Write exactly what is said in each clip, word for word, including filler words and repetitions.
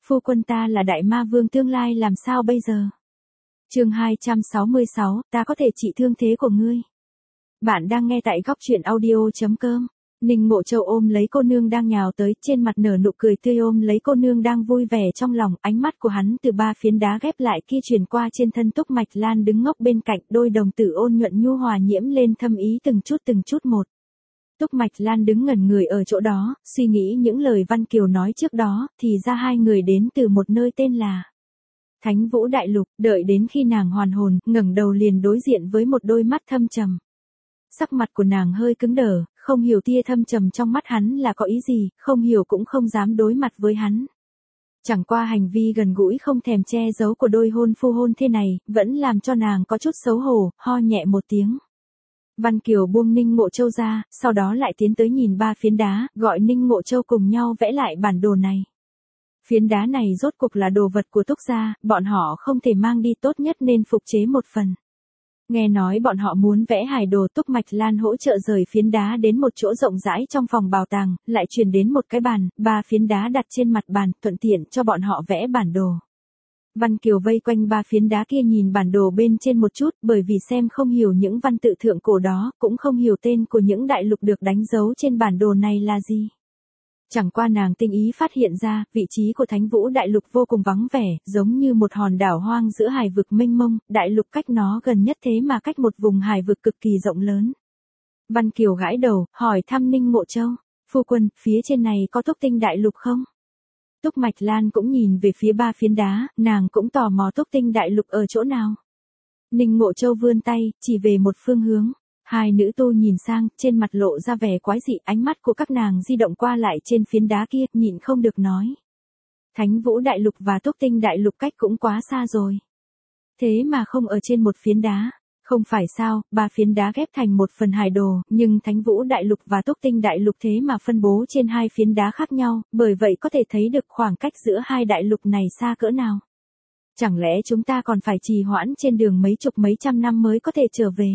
phu quân ta là đại ma vương tương lai làm sao bây giờ? Chương hai trăm sáu mươi sáu, ta có thể trị thương thế của ngươi. Bạn đang nghe tại góc truyện audio chấm com. Ninh Mộ Châu ôm lấy cô nương đang nhào tới, trên mặt nở nụ cười tươi ôm lấy cô nương đang vui vẻ trong lòng, ánh mắt của hắn từ ba phiến đá ghép lại kia truyền qua trên thân Túc Mạch Lan đứng ngốc bên cạnh, đôi đồng tử ôn nhuận nhu hòa nhiễm lên thâm ý từng chút từng chút một. Túc Mạch Lan đứng ngẩn người ở chỗ đó, suy nghĩ những lời Văn Kiều nói trước đó, thì ra hai người đến từ một nơi tên là Thánh Vũ Đại Lục, đợi đến khi nàng hoàn hồn, ngẩng đầu liền đối diện với một đôi mắt thâm trầm. Sắc mặt của nàng hơi cứng đờ, không hiểu tia thâm trầm trong mắt hắn là có ý gì, không hiểu cũng không dám đối mặt với hắn. Chẳng qua hành vi gần gũi không thèm che giấu của đôi hôn phu hôn thê này, vẫn làm cho nàng có chút xấu hổ, ho nhẹ một tiếng. Văn Kiều buông Ninh Mộ Châu ra, sau đó lại tiến tới nhìn ba phiến đá, gọi Ninh Mộ Châu cùng nhau vẽ lại bản đồ này. Phiến đá này rốt cuộc là đồ vật của Túc gia, bọn họ không thể mang đi, tốt nhất nên phục chế một phần. Nghe nói bọn họ muốn vẽ hài đồ, Túc Mạch Lan hỗ trợ rời phiến đá đến một chỗ rộng rãi trong phòng bảo tàng, lại truyền đến một cái bàn, ba phiến đá đặt trên mặt bàn, thuận tiện cho bọn họ vẽ bản đồ. Văn Kiều vây quanh ba phiến đá kia nhìn bản đồ bên trên một chút, bởi vì xem không hiểu những văn tự thượng cổ đó, cũng không hiểu tên của những đại lục được đánh dấu trên bản đồ này là gì. Chẳng qua nàng tinh ý phát hiện ra, vị trí của Thánh Vũ Đại Lục vô cùng vắng vẻ, giống như một hòn đảo hoang giữa hải vực mênh mông, đại lục cách nó gần nhất thế mà cách một vùng hải vực cực kỳ rộng lớn. Văn Kiều gãi đầu, hỏi thăm Ninh Mộ Châu, phu quân, phía trên này có Túc Tinh Đại Lục không? Túc Mạch Lan cũng nhìn về phía ba phiến đá, nàng cũng tò mò Túc Tinh Đại Lục ở chỗ nào. Ninh Mộ Châu vươn tay, chỉ về một phương hướng. Hai nữ tu nhìn sang, trên mặt lộ ra vẻ quái dị, ánh mắt của các nàng di động qua lại trên phiến đá kia, nhịn không được nói. Thánh Vũ Đại Lục và Túc Tinh Đại Lục cách cũng quá xa rồi. Thế mà không ở trên một phiến đá. Không phải sao, ba phiến đá ghép thành một phần hải đồ, nhưng Thánh Vũ Đại Lục và Túc Tinh Đại Lục thế mà phân bố trên hai phiến đá khác nhau, bởi vậy có thể thấy được khoảng cách giữa hai đại lục này xa cỡ nào. Chẳng lẽ chúng ta còn phải trì hoãn trên đường mấy chục mấy trăm năm mới có thể trở về?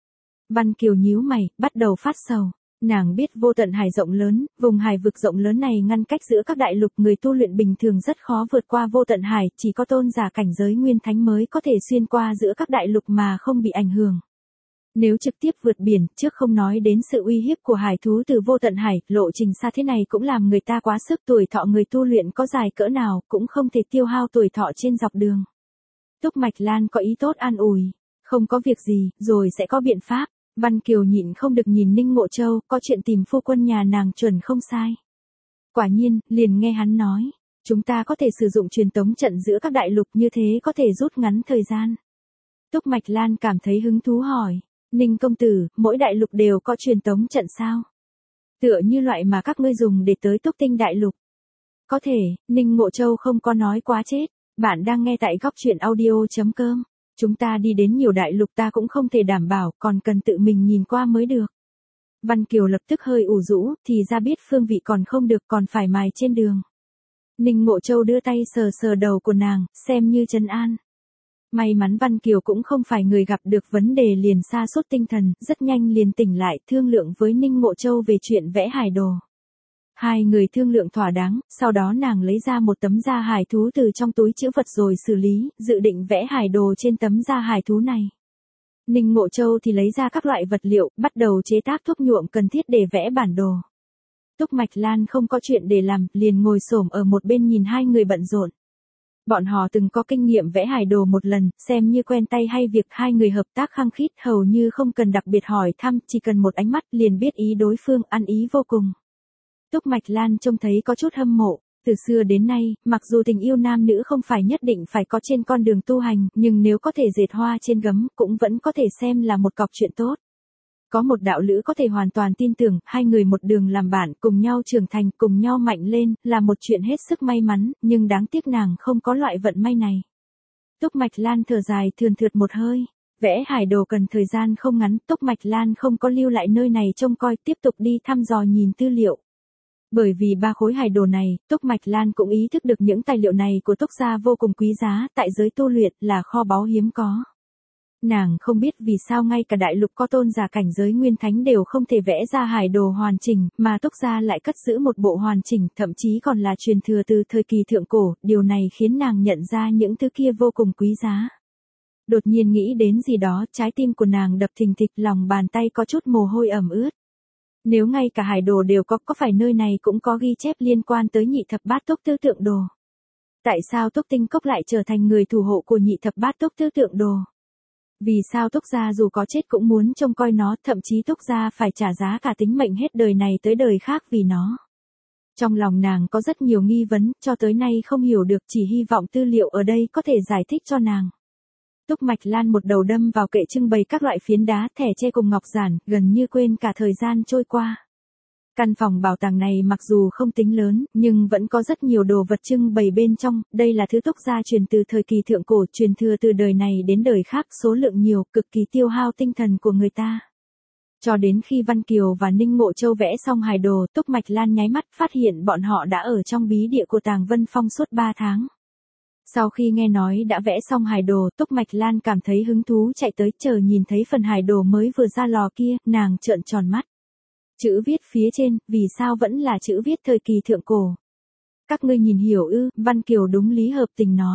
Văn Kiều nhíu mày, bắt đầu phát sầu. Nàng biết vô tận hải rộng lớn, vùng hải vực rộng lớn này ngăn cách giữa các đại lục, người tu luyện bình thường rất khó vượt qua vô tận hải, chỉ có tôn giả cảnh giới nguyên thánh mới có thể xuyên qua giữa các đại lục mà không bị ảnh hưởng. Nếu trực tiếp vượt biển, trước không nói đến sự uy hiếp của hải thú từ vô tận hải, lộ trình xa thế này cũng làm người ta quá sức, tuổi thọ người tu luyện có dài cỡ nào, cũng không thể tiêu hao tuổi thọ trên dọc đường. Túc Mạch Lan có ý tốt an ủi, không có việc gì, rồi sẽ có biện pháp. Văn Kiều nhịn không được nhìn Ninh Mộ Châu, có chuyện tìm phu quân nhà nàng chuẩn không sai. Quả nhiên, liền nghe hắn nói, chúng ta có thể sử dụng truyền tống trận giữa các đại lục, như thế có thể rút ngắn thời gian. Túc Mạch Lan cảm thấy hứng thú hỏi, Ninh công tử, mỗi đại lục đều có truyền tống trận sao? Tựa như loại mà các ngươi dùng để tới Túc Tinh Đại Lục. Có thể, Ninh Mộ Châu không có nói quá chết. Bạn đang nghe tại góc truyện audio chấm com. Chúng ta đi đến nhiều đại lục ta cũng không thể đảm bảo, còn cần tự mình nhìn qua mới được. Văn Kiều lập tức hơi ủ rũ, thì ra biết phương vị còn không được, còn phải mài trên đường. Ninh Mộ Châu đưa tay sờ sờ đầu của nàng, xem như trấn an. May mắn Văn Kiều cũng không phải người gặp được vấn đề liền sa sút tinh thần, rất nhanh liền tỉnh lại, thương lượng với Ninh Mộ Châu về chuyện vẽ hải đồ. Hai người thương lượng thỏa đáng, sau đó nàng lấy ra một tấm da hải thú từ trong túi trữ vật rồi xử lý, dự định vẽ hải đồ trên tấm da hải thú này. Ninh Mộ Châu thì lấy ra các loại vật liệu, bắt đầu chế tác thuốc nhuộm cần thiết để vẽ bản đồ. Túc Mạch Lan không có chuyện để làm, liền ngồi xổm ở một bên nhìn hai người bận rộn. Bọn họ từng có kinh nghiệm vẽ hải đồ một lần, xem như quen tay hay việc, hai người hợp tác khăng khít, hầu như không cần đặc biệt hỏi thăm, chỉ cần một ánh mắt liền biết ý đối phương, ăn ý vô cùng. Túc Mạch Lan trông thấy có chút hâm mộ, từ xưa đến nay, mặc dù tình yêu nam nữ không phải nhất định phải có trên con đường tu hành, nhưng nếu có thể dệt hoa trên gấm, cũng vẫn có thể xem là một cọc chuyện tốt. Có một đạo lữ có thể hoàn toàn tin tưởng, hai người một đường làm bạn, cùng nhau trưởng thành, cùng nhau mạnh lên, là một chuyện hết sức may mắn, nhưng đáng tiếc nàng không có loại vận may này. Túc Mạch Lan thở dài thườn thượt một hơi. Vẽ hải đồ cần thời gian không ngắn, Túc Mạch Lan không có lưu lại nơi này trông coi, tiếp tục đi thăm dò nhìn tư liệu. Bởi vì ba khối hải đồ này, Túc Mạch Lan cũng ý thức được những tài liệu này của Túc gia vô cùng quý giá, tại giới tu luyện là kho báu hiếm có. Nàng không biết vì sao ngay cả đại lục có tôn giả cảnh giới nguyên thánh đều không thể vẽ ra hải đồ hoàn chỉnh, mà Túc gia lại cất giữ một bộ hoàn chỉnh, thậm chí còn là truyền thừa từ thời kỳ thượng cổ, điều này khiến nàng nhận ra những thứ kia vô cùng quý giá. Đột nhiên nghĩ đến gì đó, trái tim của nàng đập thình thịch, lòng bàn tay có chút mồ hôi ẩm ướt. Nếu ngay cả hải đồ đều có, có phải nơi này cũng có ghi chép liên quan tới nhị thập bát túc tư tượng đồ? Tại sao Túc Tinh Cốc lại trở thành người thủ hộ của nhị thập bát túc tư tượng đồ? Vì sao Túc gia dù có chết cũng muốn trông coi nó, thậm chí Túc gia phải trả giá cả tính mệnh hết đời này tới đời khác vì nó? Trong lòng nàng có rất nhiều nghi vấn, cho tới nay không hiểu được, chỉ hy vọng tư liệu ở đây có thể giải thích cho nàng. Túc Mạch Lan một đầu đâm vào kệ trưng bày các loại phiến đá, thẻ tre cùng ngọc giản, gần như quên cả thời gian trôi qua. Căn phòng bảo tàng này mặc dù không tính lớn, nhưng vẫn có rất nhiều đồ vật trưng bày bên trong, đây là thứ Túc gia truyền từ thời kỳ thượng cổ, truyền thừa từ đời này đến đời khác, số lượng nhiều, cực kỳ tiêu hao tinh thần của người ta. Cho đến khi Văn Kiều và Ninh Ngộ Châu vẽ xong hài đồ, Túc Mạch Lan nháy mắt phát hiện bọn họ đã ở trong bí địa của Tàng Vân Phong suốt ba tháng. Sau khi nghe nói đã vẽ xong hài đồ, Túc Mạch Lan cảm thấy hứng thú chạy tới, chờ nhìn thấy phần hài đồ mới vừa ra lò kia, nàng trợn tròn mắt. Chữ viết phía trên, vì sao vẫn là chữ viết thời kỳ thượng cổ? Các ngươi nhìn hiểu ư? Văn Kiều đúng lý hợp tình nói.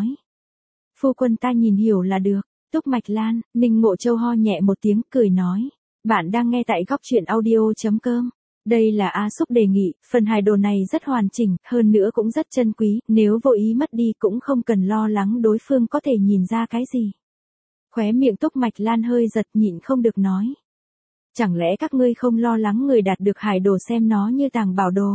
Phu quân ta nhìn hiểu là được. Túc Mạch Lan, Ninh Ngộ Châu ho nhẹ một tiếng, cười nói. Bạn đang nghe tại góc truyện audio.com. Đây là A Súc đề nghị, phần hài đồ này rất hoàn chỉnh, hơn nữa cũng rất chân quý, nếu vô ý mất đi cũng không cần lo lắng đối phương có thể nhìn ra cái gì. Khóe miệng Túc Mạch Lan hơi giật, nhịn không được nói. Chẳng lẽ các ngươi không lo lắng người đạt được hải đồ xem nó như tàng bảo đồ?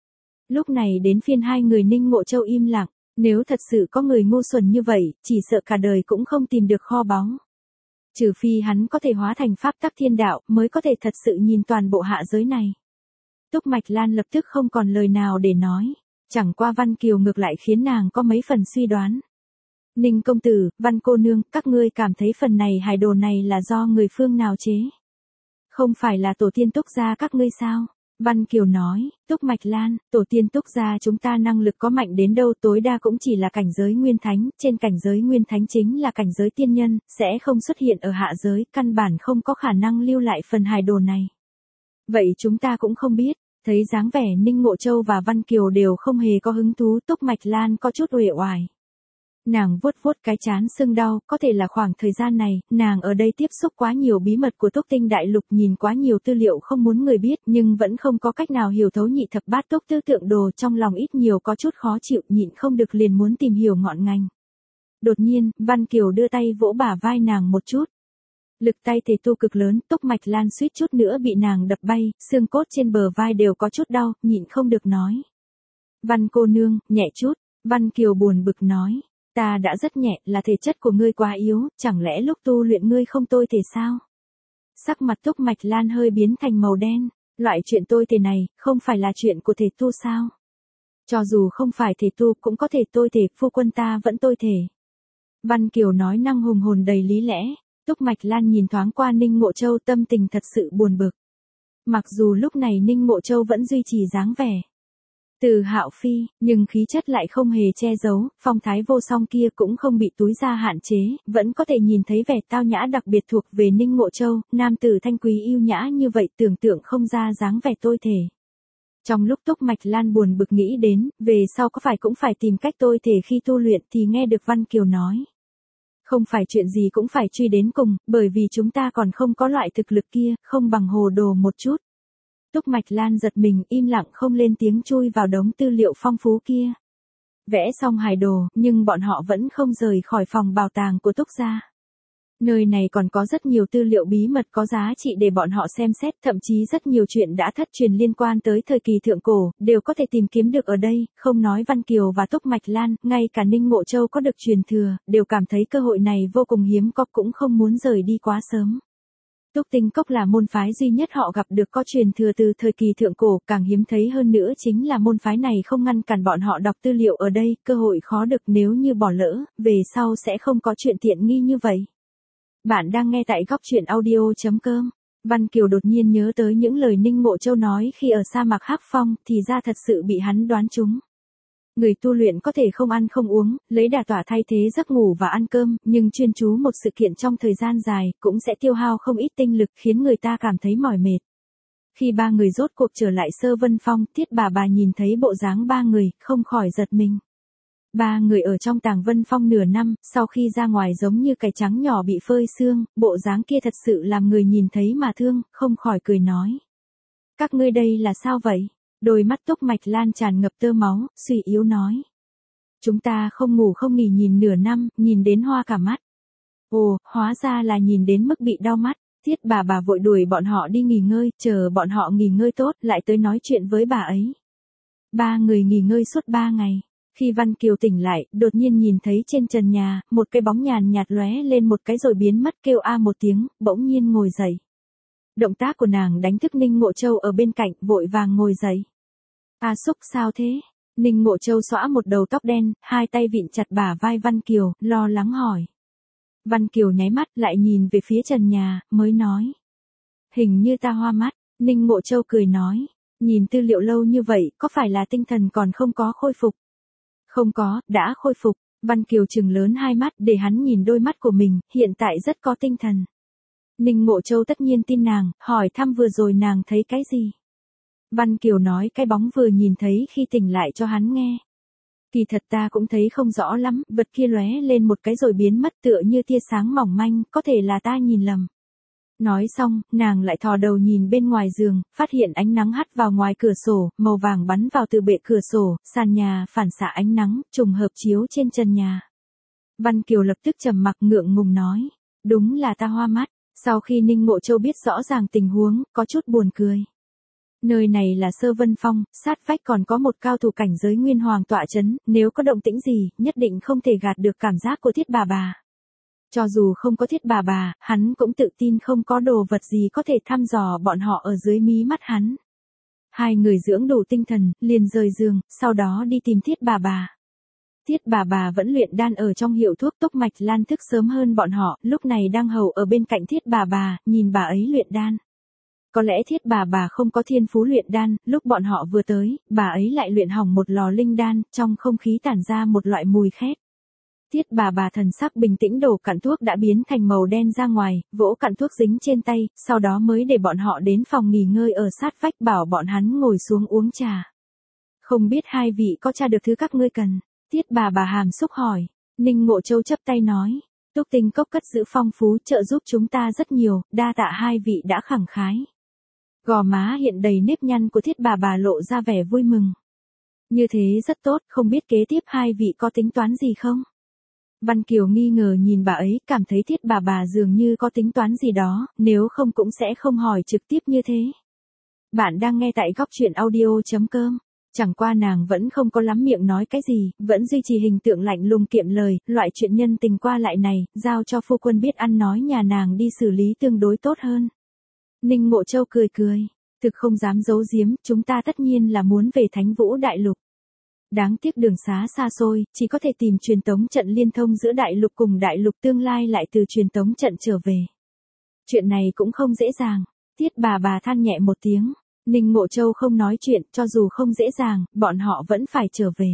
Lúc này đến phiên hai người Ninh Ngộ Châu im lặng, nếu thật sự có người ngu xuẩn như vậy, chỉ sợ cả đời cũng không tìm được kho báu. Trừ phi hắn có thể hóa thành pháp tắc thiên đạo, mới có thể thật sự nhìn toàn bộ hạ giới này. Túc Mạch Lan lập tức không còn lời nào để nói, chẳng qua Văn Kiều ngược lại khiến nàng có mấy phần suy đoán. Ninh công tử, Văn cô nương, các ngươi cảm thấy phần này hải đồ này là do người phương nào chế? Không phải là tổ tiên Túc gia các ngươi sao? Văn Kiều nói, Túc Mạch Lan, tổ tiên Túc gia chúng ta năng lực có mạnh đến đâu tối đa cũng chỉ là cảnh giới nguyên thánh, trên cảnh giới nguyên thánh chính là cảnh giới tiên nhân, sẽ không xuất hiện ở hạ giới, căn bản không có khả năng lưu lại phần hài đồ này. Vậy chúng ta cũng không biết, thấy dáng vẻ Ninh Ngộ Châu và Văn Kiều đều không hề có hứng thú, Túc Mạch Lan có chút uể oải. Nàng vuốt vuốt cái trán sưng đau, có thể là khoảng thời gian này, nàng ở đây tiếp xúc quá nhiều bí mật của Túc Tinh Đại Lục, nhìn quá nhiều tư liệu không muốn người biết, nhưng vẫn không có cách nào hiểu thấu nhị thập bát túc tư tượng đồ, trong lòng ít nhiều có chút khó chịu, nhịn không được liền muốn tìm hiểu ngọn ngành. Đột nhiên, Văn Kiều đưa tay vỗ bả vai nàng một chút. Lực tay thể tu cực lớn, Túc Mạch Lan suýt chút nữa bị nàng đập bay, xương cốt trên bờ vai đều có chút đau, nhịn không được nói. Văn cô nương, nhẹ chút, Văn Kiều buồn bực nói. Ta đã rất nhẹ, là thể chất của ngươi quá yếu, chẳng lẽ lúc tu luyện ngươi không tôi thể sao? Sắc mặt Túc Mạch Lan hơi biến thành màu đen, loại chuyện tôi thể này, không phải là chuyện của thể tu sao? Cho dù không phải thể tu cũng có thể tôi thể, phu quân ta vẫn tôi thể. Văn Kiều nói năng hùng hồn đầy lý lẽ, Túc Mạch Lan nhìn thoáng qua Ninh Ngộ Châu, tâm tình thật sự buồn bực. Mặc dù lúc này Ninh Ngộ Châu vẫn duy trì dáng vẻ Từ Hạo Phi, nhưng khí chất lại không hề che giấu, phong thái vô song kia cũng không bị túi ra hạn chế, vẫn có thể nhìn thấy vẻ tao nhã đặc biệt thuộc về Ninh Ngộ Châu, nam tử thanh quý yêu nhã như vậy tưởng tượng không ra dáng vẻ tôi thể. Trong lúc Túc Mạch Lan buồn bực nghĩ đến, về sau có phải cũng phải tìm cách tôi thể khi tu luyện thì nghe được Văn Kiều nói. Không phải chuyện gì cũng phải truy đến cùng, bởi vì chúng ta còn không có loại thực lực kia, không bằng hồ đồ một chút. Túc Mạch Lan giật mình, im lặng không lên tiếng, chui vào đống tư liệu phong phú kia. Vẽ xong hài đồ, nhưng bọn họ vẫn không rời khỏi phòng bảo tàng của Túc gia. Nơi này còn có rất nhiều tư liệu bí mật có giá trị để bọn họ xem xét, thậm chí rất nhiều chuyện đã thất truyền liên quan tới thời kỳ thượng cổ, đều có thể tìm kiếm được ở đây, không nói Văn Kiều và Túc Mạch Lan, ngay cả Ninh Ngộ Châu có được truyền thừa, đều cảm thấy cơ hội này vô cùng hiếm có, cũng không muốn rời đi quá sớm. Túc Tinh Cốc là môn phái duy nhất họ gặp được có truyền thừa từ thời kỳ thượng cổ, càng hiếm thấy hơn nữa chính là môn phái này không ngăn cản bọn họ đọc tư liệu ở đây, cơ hội khó được, nếu như bỏ lỡ, về sau sẽ không có chuyện tiện nghi như vậy. Bạn đang nghe tại góc truyện audio.com. Văn Kiều đột nhiên nhớ tới những lời Ninh Ngộ Châu nói khi ở sa mạc Hắc Phong, thì ra thật sự bị hắn đoán trúng. Người tu luyện có thể không ăn không uống, lấy đả tọa thay thế giấc ngủ và ăn cơm, nhưng chuyên chú một sự kiện trong thời gian dài, cũng sẽ tiêu hao không ít tinh lực khiến người ta cảm thấy mỏi mệt. Khi ba người rốt cuộc trở lại Sơ Vân Phong, Thiết bà bà nhìn thấy bộ dáng ba người, không khỏi giật mình. Ba người ở trong Tàng Vân Phong nửa năm, sau khi ra ngoài giống như cải trắng nhỏ bị phơi sương, bộ dáng kia thật sự làm người nhìn thấy mà thương, không khỏi cười nói. Các ngươi đây là sao vậy? Đôi mắt Túc Mạch Lan tràn ngập tơ máu, suy yếu nói. Chúng ta không ngủ không nghỉ nhìn nửa năm, nhìn đến hoa cả mắt. Ồ, hóa ra là nhìn đến mức bị đau mắt. Thiết bà bà vội đuổi bọn họ đi nghỉ ngơi, chờ bọn họ nghỉ ngơi tốt, lại tới nói chuyện với bà ấy. Ba người nghỉ ngơi suốt ba ngày. Khi Văn Kiều tỉnh lại, đột nhiên nhìn thấy trên trần nhà, một cái bóng nhàn nhạt lóe lên một cái rồi biến mất, kêu a một tiếng, bỗng nhiên ngồi dậy. Động tác của nàng đánh thức Ninh Ngộ Châu ở bên cạnh, vội vàng ngồi dậy. A Xúc sao thế? Ninh Ngộ Châu xõa một đầu tóc đen, hai tay vịn chặt bả vai Văn Kiều, lo lắng hỏi. Văn Kiều nháy mắt lại nhìn về phía trần nhà, mới nói. Hình như ta hoa mắt. Ninh Ngộ Châu cười nói. Nhìn tư liệu lâu như vậy, có phải là tinh thần còn không có khôi phục? Không có, đã khôi phục. Văn Kiều trừng lớn hai mắt để hắn nhìn đôi mắt của mình, hiện tại rất có tinh thần. Ninh Ngộ Châu tất nhiên tin nàng, hỏi thăm vừa rồi nàng thấy cái gì? Văn Kiều nói cái bóng vừa nhìn thấy khi tỉnh lại cho hắn nghe. Kỳ thật ta cũng thấy không rõ lắm, vật kia lóe lên một cái rồi biến mất tựa như tia sáng mỏng manh, có thể là ta nhìn lầm. Nói xong, nàng lại thò đầu nhìn bên ngoài giường, phát hiện ánh nắng hắt vào ngoài cửa sổ, màu vàng bắn vào từ bệ cửa sổ, sàn nhà phản xạ ánh nắng, trùng hợp chiếu trên trần nhà. Văn Kiều lập tức trầm mặc ngượng ngùng nói, đúng là ta hoa mắt. Sau khi Ninh Ngộ Châu biết rõ ràng tình huống, có chút buồn cười. Nơi này là Sơ Vân Phong, sát vách còn có một cao thủ cảnh giới nguyên hoàng tọa chấn, nếu có động tĩnh gì, nhất định không thể gạt được cảm giác của Thiết bà bà. Cho dù không có Thiết bà bà, hắn cũng tự tin không có đồ vật gì có thể thăm dò bọn họ ở dưới mí mắt hắn. Hai người dưỡng đủ tinh thần, liền rời giường, sau đó đi tìm Thiết bà bà. Thiết bà bà vẫn luyện đan ở trong hiệu thuốc. Túc Mạch Lan thức sớm hơn bọn họ, lúc này đang hầu ở bên cạnh Thiết bà bà, nhìn bà ấy luyện đan. Có lẽ Thiết bà bà không có thiên phú luyện đan, lúc bọn họ vừa tới, bà ấy lại luyện hỏng một lò linh đan, trong không khí tản ra một loại mùi khét. Thiết bà bà thần sắc bình tĩnh đổ cặn thuốc đã biến thành màu đen ra ngoài, vỗ cặn thuốc dính trên tay, sau đó mới để bọn họ đến phòng nghỉ ngơi ở sát vách bảo bọn hắn ngồi xuống uống trà. Không biết hai vị có tra được thứ các ngươi cần? Thiết bà bà hàm xúc hỏi. Ninh Ngộ Châu chấp tay nói. Túc Tinh Cốc cất giữ phong phú trợ giúp chúng ta rất nhiều, đa tạ hai vị đã khẳng khái. Gò má hiện đầy nếp nhăn của Thiết bà bà lộ ra vẻ vui mừng. Như thế rất tốt, không biết kế tiếp hai vị có tính toán gì không? Văn Kiều nghi ngờ nhìn bà ấy, cảm thấy Thiết bà bà dường như có tính toán gì đó, nếu không cũng sẽ không hỏi trực tiếp như thế. Bạn đang nghe tại góc truyện audio chấm com. Chẳng qua nàng vẫn không có lắm miệng nói cái gì, vẫn duy trì hình tượng lạnh lùng kiệm lời, loại chuyện nhân tình qua lại này, giao cho phu quân biết ăn nói nhà nàng đi xử lý tương đối tốt hơn. Ninh Ngộ Châu cười cười, thực không dám giấu giếm, chúng ta tất nhiên là muốn về Thánh Vũ Đại Lục. Đáng tiếc đường xá xa xôi, chỉ có thể tìm truyền tống trận liên thông giữa Đại Lục cùng Đại Lục tương lai lại từ truyền tống trận trở về. Chuyện này cũng không dễ dàng, Thiết bà bà than nhẹ một tiếng. Ninh Ngộ Châu không nói chuyện, cho dù không dễ dàng, bọn họ vẫn phải trở về.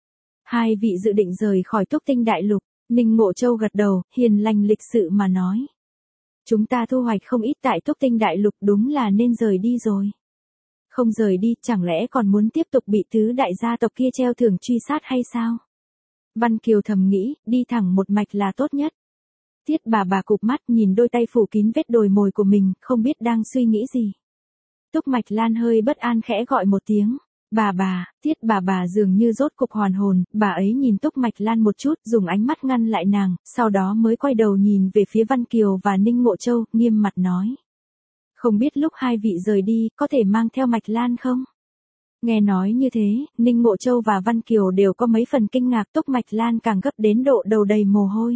Hai vị dự định rời khỏi Túc Tinh Đại Lục. Ninh Ngộ Châu gật đầu, hiền lành lịch sự mà nói. Chúng ta thu hoạch không ít tại Túc Tinh Đại Lục, đúng là nên rời đi rồi. Không rời đi, chẳng lẽ còn muốn tiếp tục bị tứ đại gia tộc kia treo thưởng truy sát hay sao? Văn Kiều thầm nghĩ, đi thẳng một mạch là tốt nhất. Thiết bà bà cụp mắt nhìn đôi tay phủ kín vết đồi mồi của mình, không biết đang suy nghĩ gì. Túc Mạch Lan hơi bất an khẽ gọi một tiếng. Bà bà, Thiết bà bà dường như rốt cục hoàn hồn, bà ấy nhìn Túc Mạch Lan một chút, dùng ánh mắt ngăn lại nàng, sau đó mới quay đầu nhìn về phía Văn Kiều và Ninh Ngộ Châu, nghiêm mặt nói. Không biết lúc hai vị rời đi, có thể mang theo Mạch Lan không? Nghe nói như thế, Ninh Ngộ Châu và Văn Kiều đều có mấy phần kinh ngạc. Túc Mạch Lan càng gấp đến độ đầu đầy mồ hôi.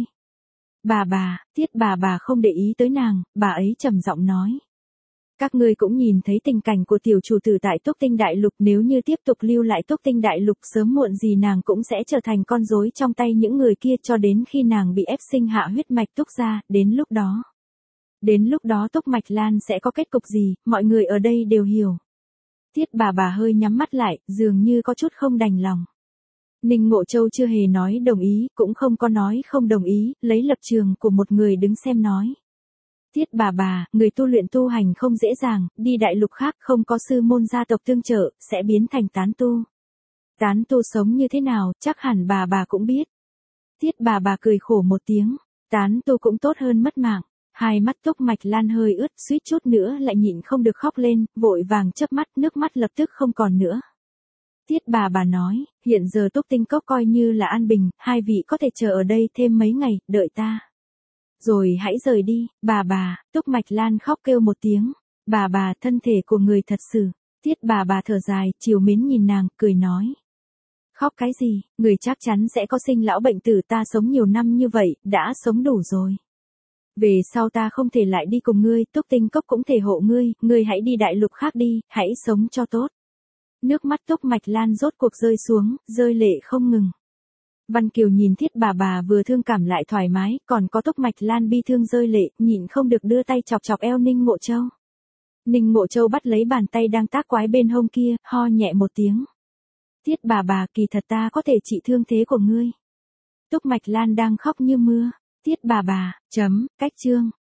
Bà bà, Thiết bà bà không để ý tới nàng, bà ấy trầm giọng nói. Các ngươi cũng nhìn thấy tình cảnh của tiểu chủ tử tại Túc Tinh Đại Lục, nếu như tiếp tục lưu lại Túc Tinh Đại Lục sớm muộn gì nàng cũng sẽ trở thành con rối trong tay những người kia cho đến khi nàng bị ép sinh hạ huyết mạch Túc gia, đến lúc đó. Đến lúc đó Túc Mạch Lan sẽ có kết cục gì, mọi người ở đây đều hiểu. Thiết bà bà hơi nhắm mắt lại, dường như có chút không đành lòng. Ninh Ngộ Châu chưa hề nói đồng ý, cũng không có nói không đồng ý, lấy lập trường của một người đứng xem nói. Tiết bà bà, người tu luyện tu hành không dễ dàng, đi đại lục khác không có sư môn gia tộc tương trợ, sẽ biến thành tán tu. Tán tu sống như thế nào, chắc hẳn bà bà cũng biết. Tiết bà bà cười khổ một tiếng, tán tu cũng tốt hơn mất mạng. Hai mắt Túc Mạch Lan hơi ướt, suýt chút nữa lại nhịn không được khóc lên, vội vàng chớp mắt, nước mắt lập tức không còn nữa. Tiết bà bà nói, hiện giờ Túc Tinh Cốc coi như là an bình, hai vị có thể chờ ở đây thêm mấy ngày, đợi ta. Rồi hãy rời đi, bà bà, Túc Mạch Lan khóc kêu một tiếng, bà bà, thân thể của người thật sự. Tiết bà bà thở dài, chiều mến nhìn nàng, cười nói. Khóc cái gì, người chắc chắn sẽ có sinh lão bệnh tử, ta sống nhiều năm như vậy, đã sống đủ rồi. Về sau ta không thể lại đi cùng ngươi, Túc Tinh Cốc cũng thể hộ ngươi, ngươi hãy đi đại lục khác đi, hãy sống cho tốt. Nước mắt Túc Mạch Lan rốt cuộc rơi xuống, rơi lệ không ngừng. Văn Kiều nhìn Thiết bà bà vừa thương cảm lại thoải mái, còn có Túc Mạch Lan bi thương rơi lệ, nhịn không được đưa tay chọc chọc eo Ninh Ngộ Châu. Ninh Ngộ Châu bắt lấy bàn tay đang tác quái bên hông kia, ho nhẹ một tiếng. Tiết bà bà, kỳ thật ta có thể trị thương thế của ngươi. Túc Mạch Lan đang khóc như mưa. Tiết bà bà, chấm, cách chương.